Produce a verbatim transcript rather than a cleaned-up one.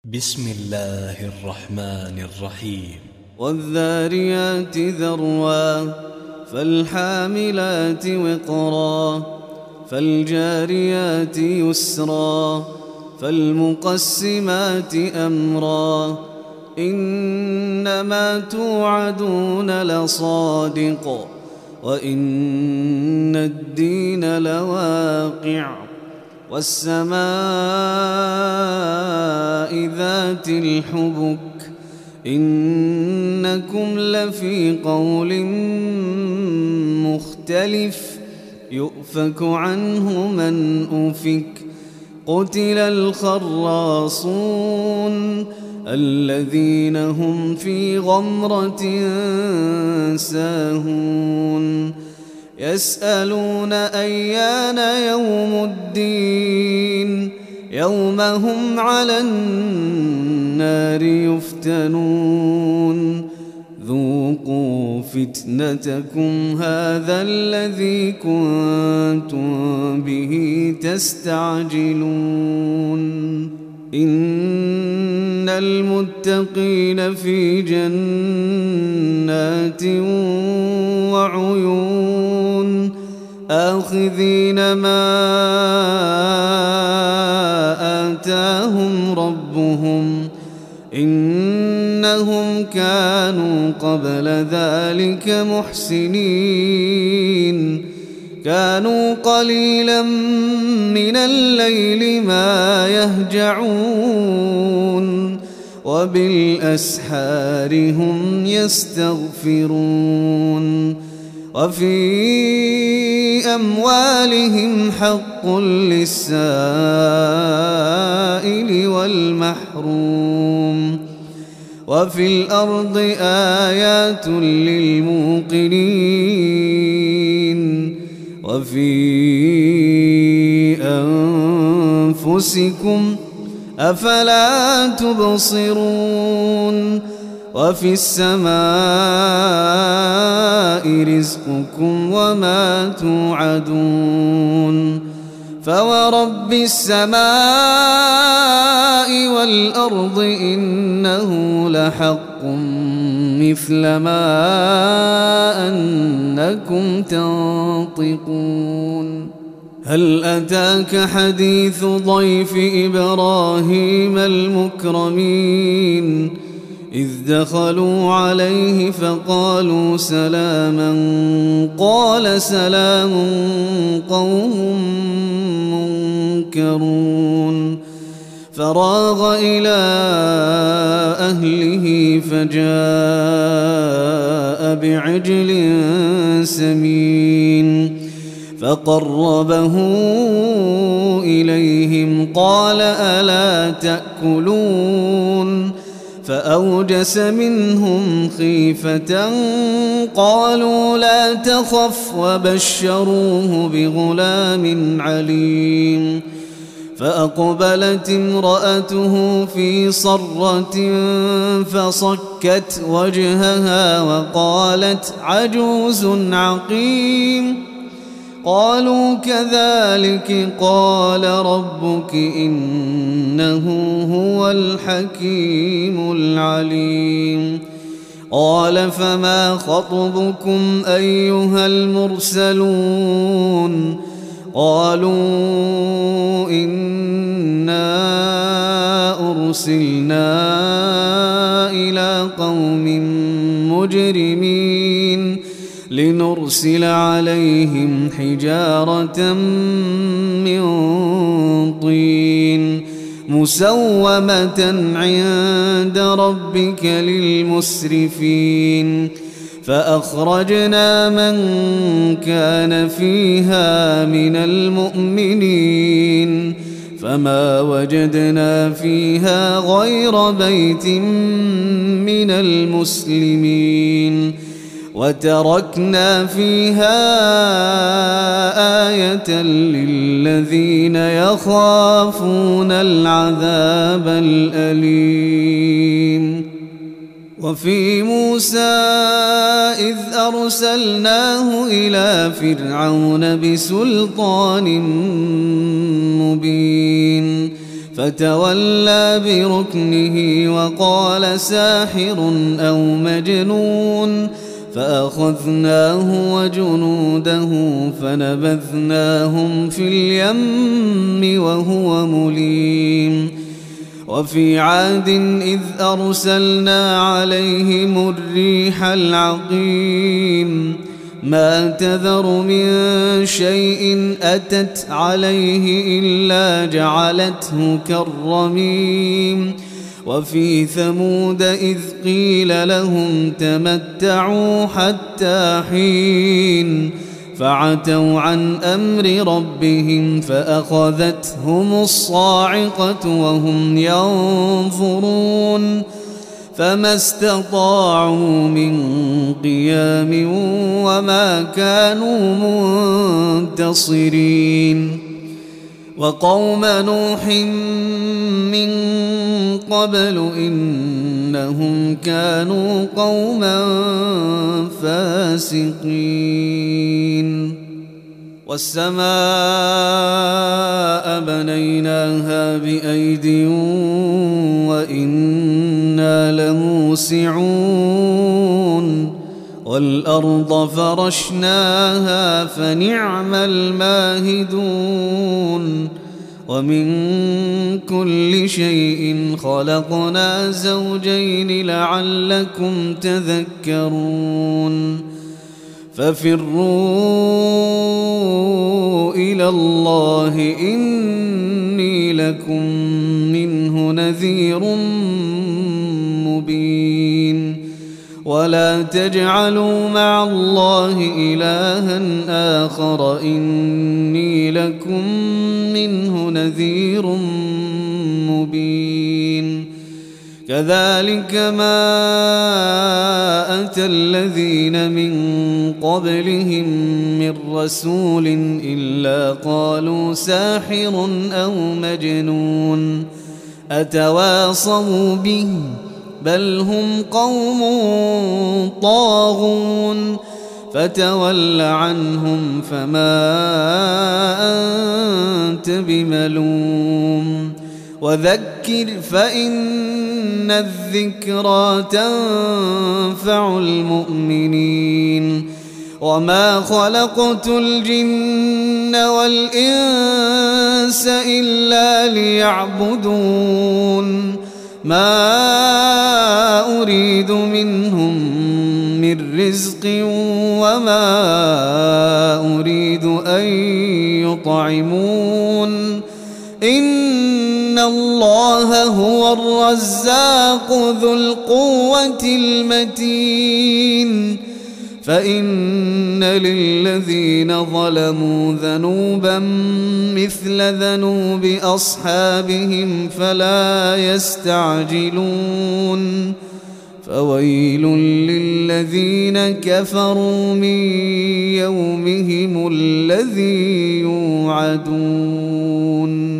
بسم الله الرحمن الرحيم. والذاريات ذروا فالحاملات وقرا فالجاريات يسرا فالمقسمات أمرا إنما توعدون لصادق وإن الدين لواقع والسماء ذات الحبك إنكم لفي قول مختلف يؤفك عنه من أفك قتل الخراصون الذين هم في غمرة ساهون يسألون أيان يوم الدين يوم هم على النار يفتنون ذوقوا فتنتكم هذا الذي كنتم به تستعجلون إن المتقين في جنات وعيون آخذين ما آتاهم ربهم إنهم كانوا قبل ذلك محسنين كانوا قليلا من الليل ما يهجعون وبالأسحار هم يستغفرون وفي أموالهم حق للسائل والمحروم وفي الأرض آيات للموقنين وفي أنفسكم أفلا تبصرون وفي السماء رزقكم وما توعدون فورب السماء والأرض إنه لحق مثل ما أنكم تنطقون هل أتاك حديث ضيف إبراهيم المكرمين إذ دخلوا عليه فقالوا سلاما قال سلام قوم منكرون فراغ إلى أهله فجاء بعجل سمين فقربه إليهم قال ألا تأكلون فأوجس منهم خيفة قالوا لا تخف وبشروه بغلام عليم فأقبلت امرأته في صرة فصكت وجهها وقالت عجوز عقيم قالوا كذلك قال ربك إنه هو الحكيم العليم قال فما خطبكم أيها المرسلون قالوا إنا أرسلنا إلى قوم مجرمين لنرسل عليهم حجارة من طين مسومة عند ربك للمسرفين فأخرجنا من كان فيها من المؤمنين فما وجدنا فيها غير بيت من المسلمين وتركنا فيها آية للذين يخافون العذاب الأليم وفي موسى إذ أرسلناه إلى فرعون بسلطان مبين فتولى بركنه وقال ساحر أو مجنون فأخذناه وجنوده فنبذناهم في اليم وهو مليم وفي عاد إذ أرسلنا عليهم الريح العقيم ما تذر من شيء أتت عليه إلا جعلته كالرميم وفي ثمود إذ قيل لهم تمتعوا حتى حين فعتوا عن أمر ربهم فأخذتهم الصاعقة وهم ينظرون فما استطاعوا من قيام وما كانوا منتصرين وقوم نوح من قبل إنهم كانوا قوما فاسقين والسماء بنيناها بأيد وإنا لموسعون والأرض فرشناها فنعم الماهدون ومن كل شيء خلقنا زوجين لعلكم تذكرون ففروا إلى الله إني لكم منه نذير مبين ولا تجعلوا مع الله إلها آخر إني لكم منه نذير مبين كذلك ما أتى الذين من قبلهم من رسول إلا قالوا ساحر أو مجنون أتواصوا به بل هم قوم طاغون فتول عنهم فما أنت بملوم وذكر فإن الذكرى تنفع المؤمنين وما خلقت الجن والإنس إلا ليعبدون ما أريد منهم من رزق وما أريد أن يطعمون إن الله هو الرزاق ذو القوة المتين فإن للذين ظلموا ذنوبا مثل ذنوب أصحابهم فلا يستعجلون فويل للذين كفروا من يومهم الذي يوعدون